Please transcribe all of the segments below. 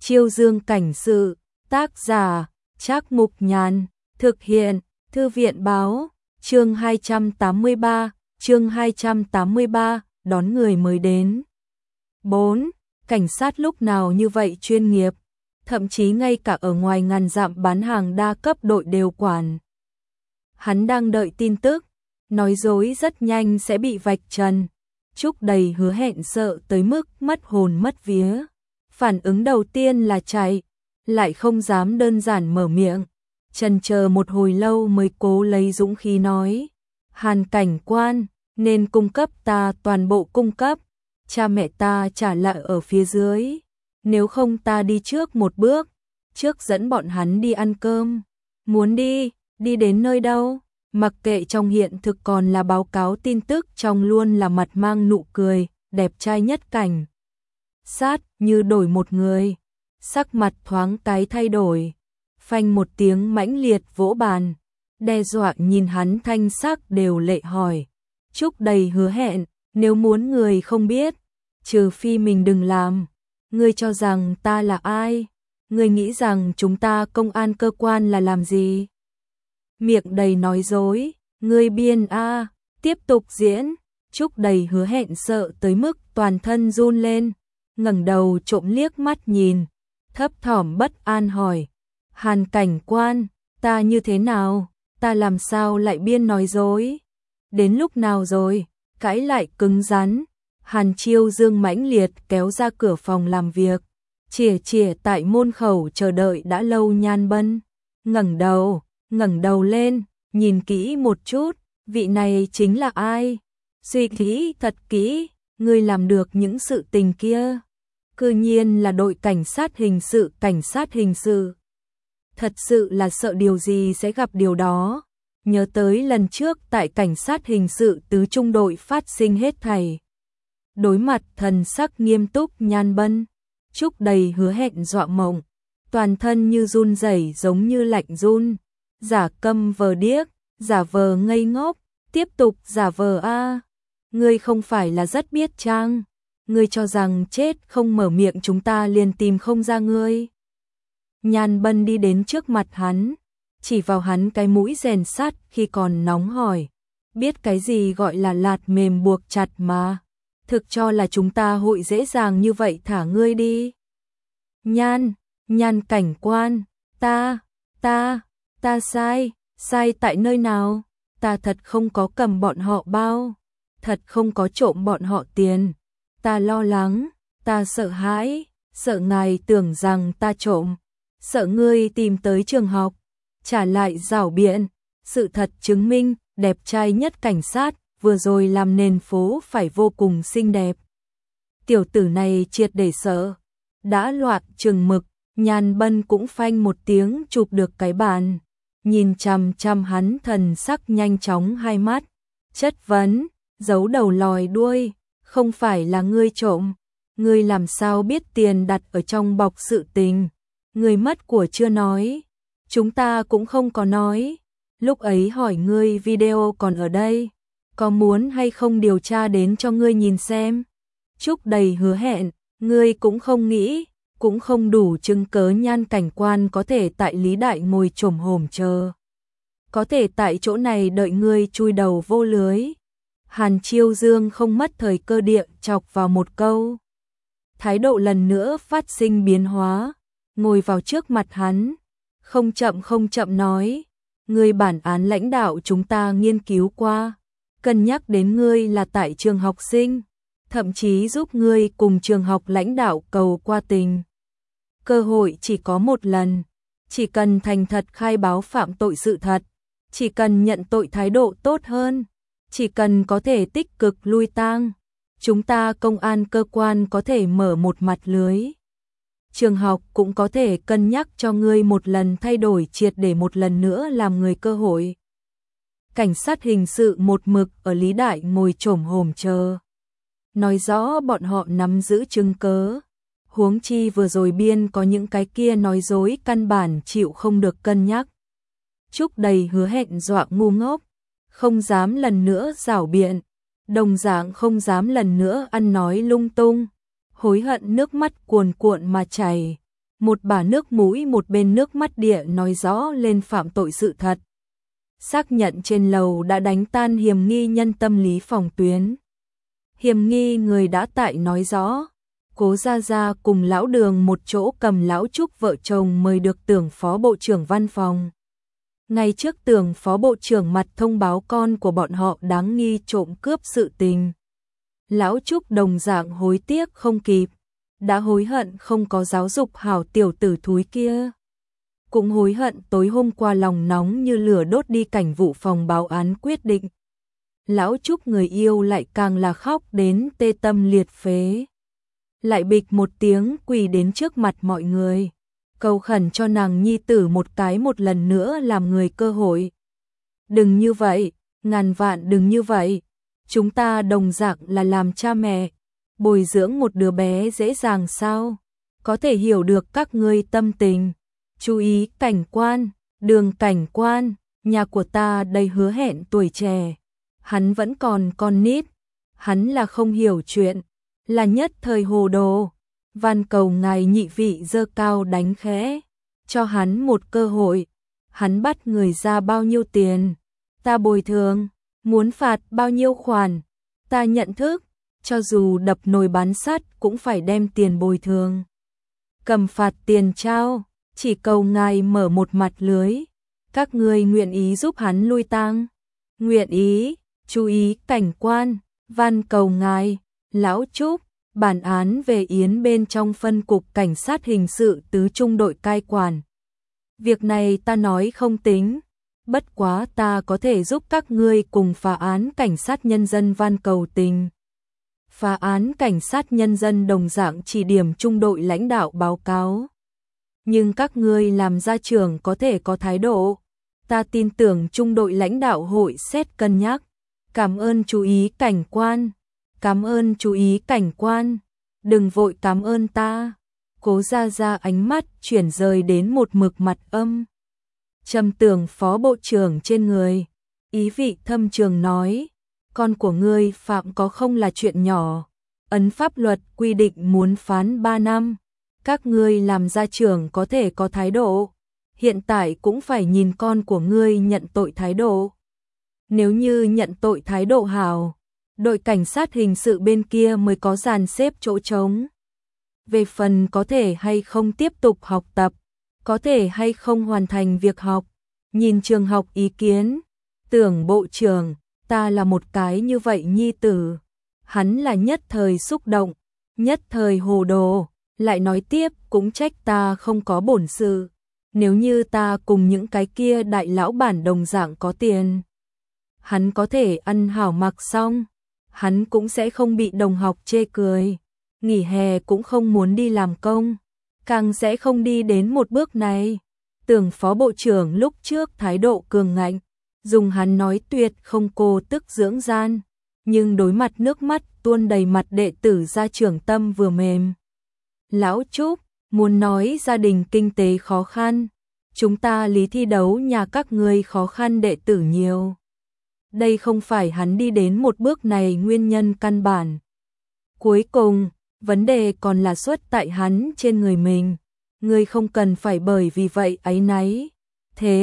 Chiêu Dương cảnh sự, tác giả, Trác Mục Nhàn, thực hiện, Thư viện báo, chương 283, đón người mới đến. 4. Cảnh sát lúc nào như vậy chuyên nghiệp, thậm chí ngay cả ở ngoài ngàn dặm bán hàng đa cấp đội đều quản. Hắn đang đợi tin tức, nói dối rất nhanh sẽ bị vạch trần. Trúc đầy hứa hẹn sợ tới mức mất hồn mất vía. Phản ứng đầu tiên là chạy, lại không dám đơn giản mở miệng. Chần chờ một hồi lâu mới cố lấy dũng khí nói. Hàn cảnh quan, nên cung cấp ta toàn bộ cung cấp. Cha mẹ ta trả lại ở phía dưới. Nếu không ta đi trước một bước, trước dẫn bọn hắn đi ăn cơm. Muốn đi đến nơi đâu? Mặc kệ trong hiện thực còn là báo cáo tin tức trong luôn là mặt mang nụ cười, đẹp trai nhất cảnh. Sát như đổi một người, sắc mặt thoáng cái thay đổi, phanh một tiếng mãnh liệt vỗ bàn, đe dọa nhìn hắn thanh sắc đều lệ hỏi. Trúc đầy hứa hẹn, nếu muốn người không biết, trừ phi mình đừng làm. Ngươi cho rằng ta là ai? Ngươi nghĩ rằng chúng ta công an cơ quan là làm gì? Miệng đầy nói dối, ngươi biên a, tiếp tục diễn. Trúc đầy hứa hẹn sợ tới mức toàn thân run lên, ngẩng đầu trộm liếc mắt nhìn, thấp thỏm bất an hỏi. Hàn cảnh quan, ta như thế nào? Ta làm sao lại biên nói dối? Đến lúc nào rồi? Cãi lại cứng rắn. Hàn Chiêu Dương mãnh liệt kéo ra cửa phòng làm việc, chìa tại môn khẩu chờ đợi đã lâu Nhan Bân. Ngẩng đầu lên, nhìn kỹ một chút, vị này chính là ai? Suy kỹ thật kỹ, ngươi làm được những sự tình kia. Cư nhiên là đội cảnh sát hình sự. Thật sự là sợ điều gì sẽ gặp điều đó. Nhớ tới lần trước tại cảnh sát hình sự tứ trung đội phát sinh hết thảy. Đối mặt thần sắc nghiêm túc Nhan Bân, Trúc đầy hứa hẹn dọa mộng, toàn thân như run rẩy giống như lạnh run, giả câm vờ điếc, giả vờ ngây ngốc, tiếp tục giả vờ a. Ngươi không phải là rất biết chăng? Ngươi cho rằng chết không mở miệng chúng ta liền tìm không ra ngươi. Nhan Bân đi đến trước mặt hắn, chỉ vào hắn cái mũi rèn sắt khi còn nóng hỏi, biết cái gì gọi là lạt mềm buộc chặt mà? Thực cho là chúng ta hội dễ dàng như vậy thả ngươi đi. Nhan cảnh quan, ta sai tại nơi nào? Ta thật không có cầm bọn họ bao, thật không có trộm bọn họ tiền. Ta lo lắng, ta sợ hãi, sợ ngài tưởng rằng ta trộm, sợ ngươi tìm tới trường học, trả lại rảo biện. Sự thật chứng minh, đẹp trai nhất cảnh sát vừa rồi làm nền phố phải vô cùng xinh đẹp. Tiểu tử này triệt để sợ, đã loạn chừng mực. Nhan Bân cũng phanh một tiếng chụp được cái bàn, nhìn chằm chằm hắn thần sắc nhanh chóng hai mắt, chất vấn, giấu đầu lòi đuôi, không phải là ngươi trộm, ngươi làm sao biết tiền đặt ở trong bọc sự tình, ngươi mất của chưa nói, chúng ta cũng không có nói, lúc ấy hỏi ngươi video còn ở đây, có muốn hay không điều tra đến cho ngươi nhìn xem. Trúc đầy hứa hẹn, ngươi cũng không nghĩ, cũng không đủ chứng cớ Nhan cảnh quan có thể tại Lý Đại ngồi chồm hổm chờ, có thể tại chỗ này đợi ngươi chui đầu vô lưới. Hàn Chiêu Dương không mất thời cơ địa chọc vào một câu. Thái độ lần nữa phát sinh biến hóa, ngồi vào trước mặt hắn, không chậm nói, ngươi bản án lãnh đạo chúng ta nghiên cứu qua, cân nhắc đến ngươi là tại trường học sinh, thậm chí giúp ngươi cùng trường học lãnh đạo cầu qua tình. Cơ hội chỉ có một lần, chỉ cần thành thật khai báo phạm tội sự thật, chỉ cần nhận tội thái độ tốt hơn, chỉ cần có thể tích cực lui tang, chúng ta công an cơ quan có thể mở một mặt lưới. Trường học cũng có thể cân nhắc cho ngươi một lần thay đổi triệt để một lần nữa làm người cơ hội. Cảnh sát hình sự một mực ở Lý Đại ngồi chồm hổm chờ, nói rõ bọn họ nắm giữ chứng cớ. Huống chi vừa rồi biên có những cái kia nói dối căn bản chịu không được cân nhắc. Trúc đầy hứa hẹn dọa ngu ngốc, không dám lần nữa giảo biện, đồng dạng không dám lần nữa ăn nói lung tung, hối hận nước mắt cuồn cuộn mà chảy. một bả nước mũi một bên nước mắt địa nói rõ lên phạm tội sự thật. Xác nhận trên lầu đã đánh tan hiểm nghi nhân tâm lý phòng tuyến. Hiểm nghi người đã tại nói rõ, Cố Gia Gia cùng lão Đường một chỗ cầm lão Trúc vợ chồng mời được Tưởng phó bộ trưởng văn phòng. Ngày trước Tưởng phó bộ trưởng mặt thông báo con của bọn họ đáng nghi trộm cướp sự tình. Lão Trúc đồng dạng hối tiếc không kịp, đã hối hận không có giáo dục hảo tiểu tử thúi kia. Cũng hối hận tối hôm qua lòng nóng như lửa đốt đi cảnh vụ phòng báo án quyết định. Lão Trúc người yêu lại càng là khóc đến tê tâm liệt phế. Lại bịch một tiếng quỳ đến trước mặt mọi người, cầu khẩn cho nàng nhi tử một lần nữa làm người cơ hội. Đừng như vậy, ngàn vạn đừng như vậy. Chúng ta đồng dạng là làm cha mẹ, bồi dưỡng một đứa bé dễ dàng sao? Có thể hiểu được các ngươi tâm tình. Chú ý cảnh quan, Đường cảnh quan, nhà của ta đầy hứa hẹn tuổi trẻ. Hắn vẫn còn con nít, hắn là không hiểu chuyện, là nhất thời hồ đồ. Van cầu ngài nhị vị giơ cao đánh khẽ, cho hắn một cơ hội. Hắn bắt người ra bao nhiêu tiền, ta bồi thường. Muốn phạt bao nhiêu khoản, ta nhận thức, cho dù đập nồi bán sắt cũng phải đem tiền bồi thường. Cầm phạt tiền trao, chỉ cầu ngài mở một mặt lưới. Các ngươi nguyện ý giúp hắn lui tang? Nguyện ý, chú ý cảnh quan, van cầu ngài. Lão Trúc, bản án về Yến bên trong phân cục cảnh sát hình sự tứ trung đội cai quản. Việc này ta nói không tính. Bất quá ta có thể giúp các ngươi cùng phá án cảnh sát nhân dân van cầu tình. Phá án cảnh sát nhân dân đồng dạng chỉ điểm trung đội lãnh đạo báo cáo. Nhưng các ngươi làm gia trưởng có thể có thái độ. Ta tin tưởng trung đội lãnh đạo hội xét cân nhắc. Cảm ơn chú ý cảnh quan. Cảm ơn chú ý cảnh quan. Đừng vội cảm ơn ta. Cố Gia Gia ánh mắt chuyển rời đến một mực mặt âm. Trầm Tưởng phó bộ trưởng trên người, ý vị thâm trường nói, con của ngươi phạm có không là chuyện nhỏ, ấn pháp luật quy định muốn phán 3 năm, các ngươi làm gia trưởng có thể có thái độ, hiện tại cũng phải nhìn con của ngươi nhận tội thái độ. Nếu như nhận tội thái độ hảo, đội cảnh sát hình sự bên kia mới có dàn xếp chỗ trống. Về phần có thể hay không tiếp tục học tập, có thể hay không hoàn thành việc học, nhìn trường học ý kiến. Tưởng bộ trưởng, ta là một cái như vậy nhi tử. Hắn là nhất thời xúc động, nhất thời hồ đồ, lại nói tiếp cũng trách ta không có bổn sự. Nếu như ta cùng những cái kia đại lão bản đồng dạng có tiền, hắn có thể ăn hảo mặc xong, hắn cũng sẽ không bị đồng học chê cười, nghỉ hè cũng không muốn đi làm công, càng sẽ không đi đến một bước này. Tưởng phó bộ trưởng lúc trước thái độ cường ngạnh, dùng hắn nói tuyệt không cô tức dưỡng gian, nhưng đối mặt nước mắt tuôn đầy mặt đệ tử gia trưởng tâm vừa mềm. Lão Trúc, muốn nói gia đình kinh tế khó khăn, chúng ta lý thi đấu nhà các ngươi khó khăn đệ tử nhiều. Đây không phải hắn đi đến một bước này nguyên nhân căn bản. Cuối cùng, vấn đề còn là xuất tại hắn trên người mình. Ngươi không cần phải bởi vì vậy áy náy. Thế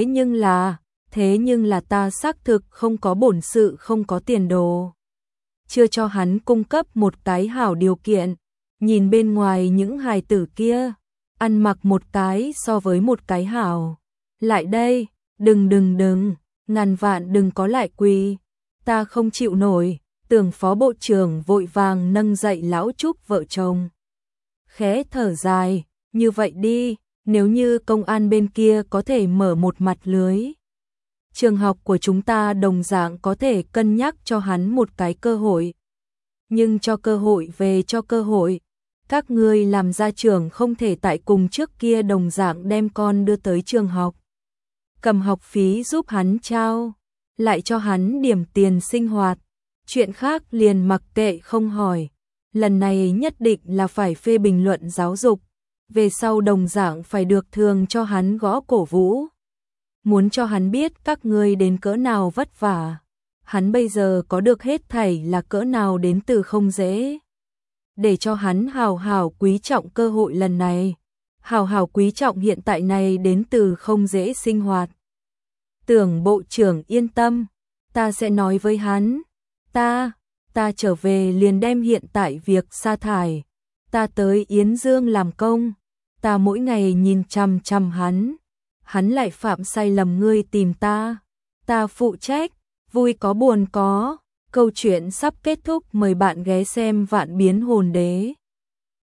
nhưng là ta xác thực không có bổn sự không có tiền đồ. Chưa cho hắn cung cấp một cái hảo điều kiện. Nhìn bên ngoài những hài tử kia, ăn mặc một cái so với một cái hảo. Lại đây, đừng, ngàn vạn đừng có lại quỳ. Ta không chịu nổi. Tưởng phó bộ trưởng vội vàng nâng dậy lão Trúc vợ chồng. Khẽ thở dài, như vậy đi, nếu như công an bên kia có thể mở một mặt lưới. Trường học của chúng ta đồng dạng có thể cân nhắc cho hắn một cái cơ hội. Nhưng cho cơ hội về cho cơ hội. Các ngươi làm gia trưởng không thể tại cùng trước kia đồng dạng đem con đưa tới trường học. Cầm học phí giúp hắn trao, lại cho hắn điểm tiền sinh hoạt. Chuyện khác liền mặc kệ không hỏi. Lần này nhất định là phải phê bình luận giáo dục. Về sau đồng dạng phải được thường cho hắn gõ cổ vũ. Muốn cho hắn biết các ngươi đến cỡ nào vất vả. Hắn bây giờ có được hết thảy là cỡ nào đến từ không dễ. Để cho hắn hào hào quý trọng cơ hội lần này. hào hào quý trọng hiện tại này đến từ không dễ sinh hoạt. Tưởng bộ trưởng yên tâm, ta sẽ nói với hắn, ta trở về liền đem hiện tại việc sa thải, ta tới Yến Dương làm công, ta mỗi ngày nhìn chằm chằm hắn lại phạm sai lầm ngươi tìm ta phụ trách, vui có buồn có. Câu chuyện sắp kết thúc, mời bạn ghé xem Vạn Biến Hồn Đế.